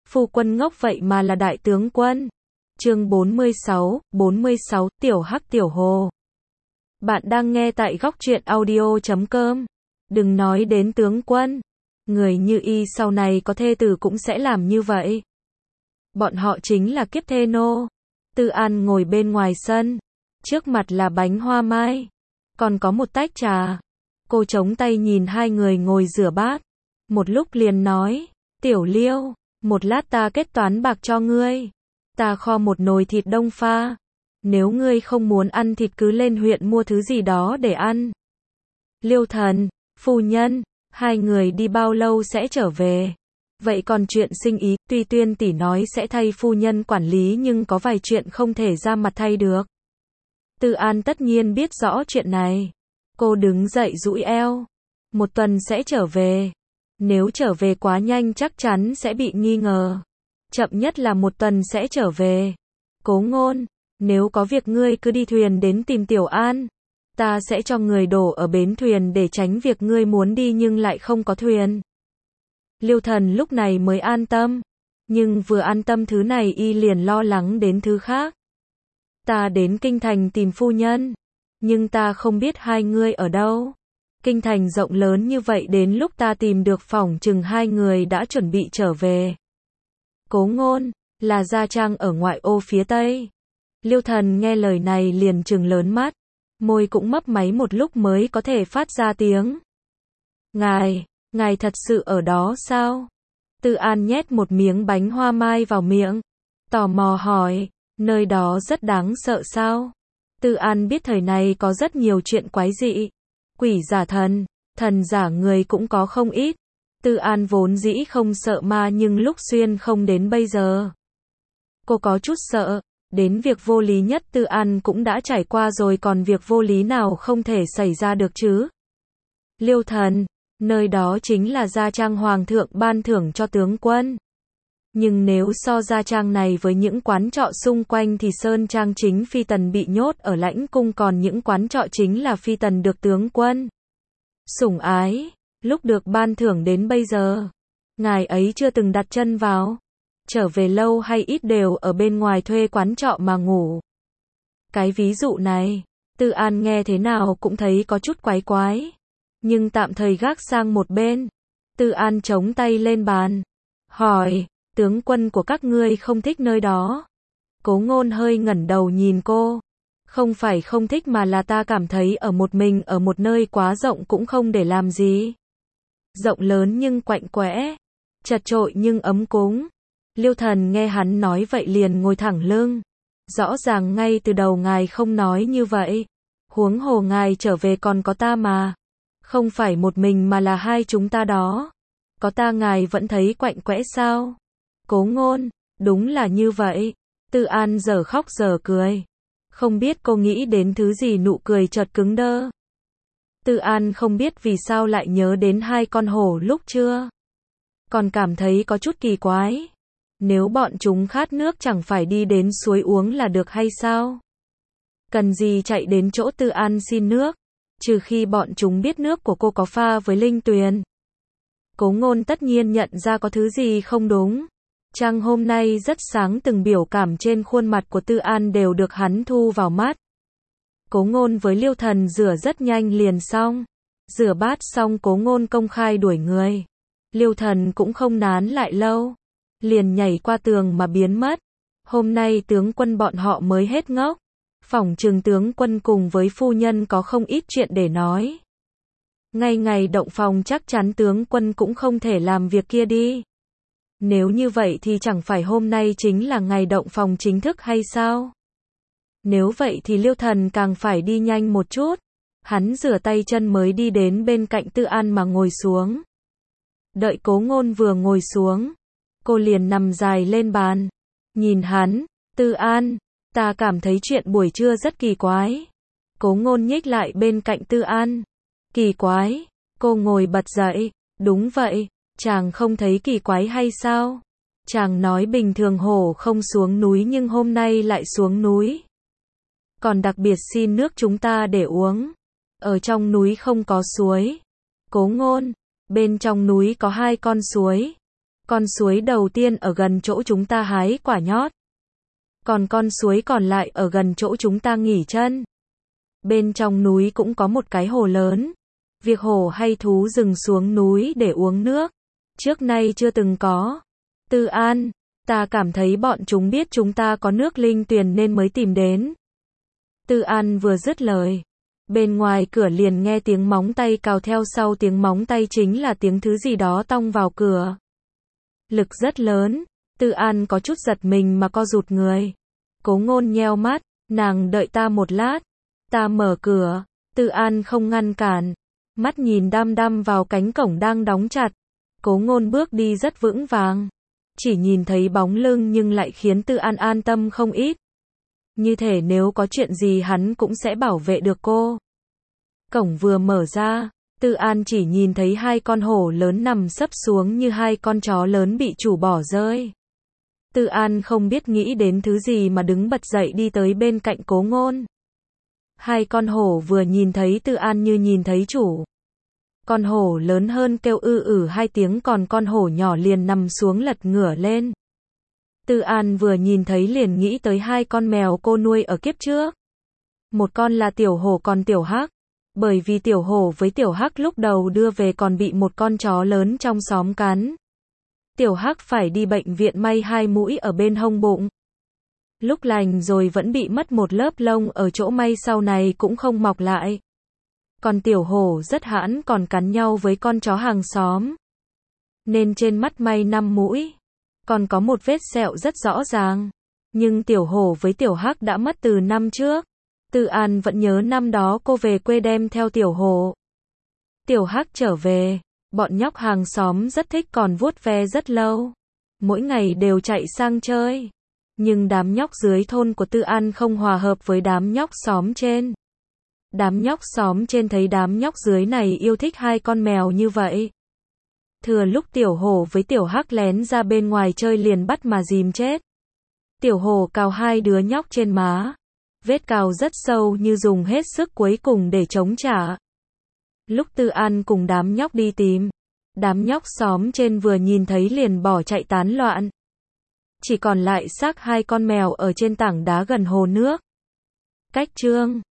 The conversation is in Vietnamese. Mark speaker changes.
Speaker 1: phu quân ngốc vậy mà là đại tướng quân. Chương 46, Tiểu Hắc Tiểu Hồ. Bạn đang nghe tại góc truyện audio.com. Đừng nói đến tướng quân. Người như y sau này có thê tử cũng sẽ làm như vậy. Bọn họ chính là kiếp thê nô. Tư An ngồi bên ngoài sân. Trước mặt là bánh hoa mai. Còn có một tách trà. Cô chống tay nhìn hai người ngồi rửa bát. Một lúc liền nói, Tiểu Liêu, một lát ta kết toán bạc cho ngươi. Ta kho một nồi thịt đông pha. Nếu ngươi không muốn ăn thịt cứ lên huyện mua thứ gì đó để ăn. Liêu Thần, phu nhân, hai người đi bao lâu sẽ trở về? Vậy còn chuyện sinh ý, tuy Tuyên tỷ nói sẽ thay phu nhân quản lý nhưng có vài chuyện không thể ra mặt thay được. Tư An tất nhiên biết rõ chuyện này. Cô đứng dậy duỗi eo. Một tuần sẽ trở về. Nếu trở về quá nhanh chắc chắn sẽ bị nghi ngờ. Chậm nhất là một tuần sẽ trở về. Cố Ngôn, nếu có việc ngươi cứ đi thuyền đến tìm Tiểu An. Ta sẽ cho người đổ ở bến thuyền để tránh việc ngươi muốn đi nhưng lại không có thuyền. Liêu Thần lúc này mới an tâm. Nhưng vừa an tâm thứ này y liền lo lắng đến thứ khác. Ta đến Kinh Thành tìm phu nhân. Nhưng ta không biết hai ngươi ở đâu. Kinh Thành rộng lớn như vậy đến lúc ta tìm được phỏng chừng hai người đã chuẩn bị trở về. Cố Ngôn, là Gia Trang ở ngoại ô phía tây. Liêu Thần nghe lời này liền trừng lớn mắt. Môi cũng mấp máy một lúc mới có thể phát ra tiếng. Ngài thật sự ở đó sao? Tư An nhét một miếng bánh hoa mai vào miệng. Tò mò hỏi, nơi đó rất đáng sợ sao? Tư An biết thời này có rất nhiều chuyện quái dị. Quỷ giả thần, thần giả người cũng có không ít. Tư An vốn dĩ không sợ ma nhưng lúc xuyên không đến bây giờ. Cô có chút sợ, đến việc vô lý nhất Tư An cũng đã trải qua rồi còn việc vô lý nào không thể xảy ra được chứ. Liêu Thần, nơi đó chính là Gia Trang Hoàng thượng ban thưởng cho tướng quân. Nhưng nếu so Gia Trang này với những quán trọ xung quanh thì Sơn Trang chính phi tần bị nhốt ở lãnh cung còn những quán trọ chính là phi tần được tướng quân sủng ái. Lúc được ban thưởng đến bây giờ, ngài ấy chưa từng đặt chân vào. Trở về lâu hay ít đều ở bên ngoài thuê quán trọ mà ngủ. Cái ví dụ này, Tư An nghe thế nào cũng thấy có chút quái quái. Nhưng tạm thời gác sang một bên. Tư An chống tay lên bàn. Hỏi, tướng quân của các ngươi không thích nơi đó. Cố Ngôn hơi ngẩng đầu nhìn cô. Không phải không thích mà là ta cảm thấy ở một mình ở một nơi quá rộng cũng không để làm gì. Rộng lớn nhưng quạnh quẽ. Chật chội nhưng ấm cúng. Liêu Thần nghe hắn nói vậy liền ngồi thẳng lưng. Rõ ràng ngay từ đầu ngài không nói như vậy. Huống hồ ngài trở về còn có ta mà. Không phải một mình mà là hai chúng ta đó. Có ta ngài vẫn thấy quạnh quẽ sao? Cố Ngôn, đúng là như vậy. Tư An giờ khóc giờ cười. Không biết cô nghĩ đến thứ gì nụ cười chợt cứng đơ. Tư An không biết vì sao lại nhớ đến hai con hổ lúc trưa. Còn cảm thấy có chút kỳ quái. Nếu bọn chúng khát nước chẳng phải đi đến suối uống là được hay sao? Cần gì chạy đến chỗ Tư An xin nước? Trừ khi bọn chúng biết nước của cô có pha với linh tuyền. Cố Ngôn tất nhiên nhận ra có thứ gì không đúng. Trăng hôm nay rất sáng từng biểu cảm trên khuôn mặt của Tư An đều được hắn thu vào mắt. Cố Ngôn với Liêu Thần rửa rất nhanh liền xong. Rửa bát xong Cố Ngôn công khai đuổi người. Liêu Thần cũng không nán lại lâu. Liền nhảy qua tường mà biến mất. Hôm nay tướng quân bọn họ mới hết ngốc. Phỏng chừng tướng quân cùng với phu nhân có không ít chuyện để nói. Ngay ngày động phòng chắc chắn tướng quân cũng không thể làm việc kia đi. Nếu như vậy thì chẳng phải hôm nay chính là ngày động phòng chính thức hay sao? Nếu vậy thì Liêu Thần càng phải đi nhanh một chút. Hắn rửa tay chân mới đi đến bên cạnh Tư An mà ngồi xuống. Đợi Cố Ngôn vừa ngồi xuống, cô liền nằm dài lên bàn. Nhìn hắn, Tư An, ta cảm thấy chuyện buổi trưa rất kỳ quái. Cố Ngôn nhích lại bên cạnh Tư An. Kỳ quái? Cô ngồi bật dậy. Đúng vậy, chàng không thấy kỳ quái hay sao? Chàng nói bình thường hổ không xuống núi nhưng hôm nay lại xuống núi. Còn đặc biệt xin nước chúng ta để uống. Ở trong núi không có suối. Cố Ngôn, bên trong núi có hai con suối. Con suối đầu tiên ở gần chỗ chúng ta hái quả nhót. Còn con suối còn lại ở gần chỗ chúng ta nghỉ chân. Bên trong núi cũng có một cái hồ lớn. Việc hổ hay thú rừng xuống núi để uống nước, trước nay chưa từng có. Tư An, ta cảm thấy bọn chúng biết chúng ta có nước linh tuyền nên mới tìm đến. Tư An vừa dứt lời, bên ngoài cửa liền nghe tiếng móng tay cào, theo sau tiếng móng tay chính là tiếng thứ gì đó tông vào cửa. Lực rất lớn, Tư An có chút giật mình mà co rụt người. Cố Ngôn nheo mắt, nàng đợi ta một lát, ta mở cửa. Tư An không ngăn cản, mắt nhìn đăm đăm vào cánh cổng đang đóng chặt. Cố Ngôn bước đi rất vững vàng, chỉ nhìn thấy bóng lưng nhưng lại khiến Tư An an tâm không ít. Như thể nếu có chuyện gì hắn cũng sẽ bảo vệ được cô. Cổng vừa mở ra, Tư An chỉ nhìn thấy hai con hổ lớn nằm sấp xuống như hai con chó lớn bị chủ bỏ rơi. Tư An không biết nghĩ đến thứ gì mà đứng bật dậy đi tới bên cạnh Cố Ngôn. Hai con hổ vừa nhìn thấy Tư An như nhìn thấy chủ. Con hổ lớn hơn kêu hai tiếng, còn con hổ nhỏ liền nằm xuống lật ngửa lên. Tư An vừa nhìn thấy liền nghĩ tới hai con mèo cô nuôi ở kiếp trước. Một con là Tiểu Hổ còn Tiểu Hắc. Bởi vì Tiểu Hổ với Tiểu Hắc lúc đầu đưa về còn bị một con chó lớn trong xóm cắn. Tiểu Hắc phải đi bệnh viện may 2 mũi ở bên hông bụng. Lúc lành rồi vẫn bị mất một lớp lông ở chỗ may, sau này cũng không mọc lại. Còn Tiểu Hổ rất hãn, còn cắn nhau với con chó hàng xóm. Nên trên mắt may 5 mũi. Còn có một vết sẹo rất rõ ràng. Nhưng Tiểu Hổ với Tiểu Hắc đã mất từ năm trước. Tư An vẫn nhớ năm đó cô về quê đem theo Tiểu Hổ. Tiểu Hắc trở về, bọn nhóc hàng xóm rất thích, còn vuốt ve rất lâu. Mỗi ngày đều chạy sang chơi. Nhưng đám nhóc dưới thôn của Tư An không hòa hợp với đám nhóc xóm trên. Đám nhóc xóm trên thấy đám nhóc dưới này yêu thích hai con mèo như vậy. Thừa lúc Tiểu Hổ với Tiểu Hắc lén ra bên ngoài chơi liền bắt mà dìm chết. Tiểu Hổ cào hai đứa nhóc trên má. Vết cào rất sâu như dùng hết sức cuối cùng để chống trả. Lúc Tư An cùng đám nhóc đi tìm, đám nhóc xóm trên vừa nhìn thấy liền bỏ chạy tán loạn. Chỉ còn lại xác hai con mèo ở trên tảng đá gần hồ nước. Cách chương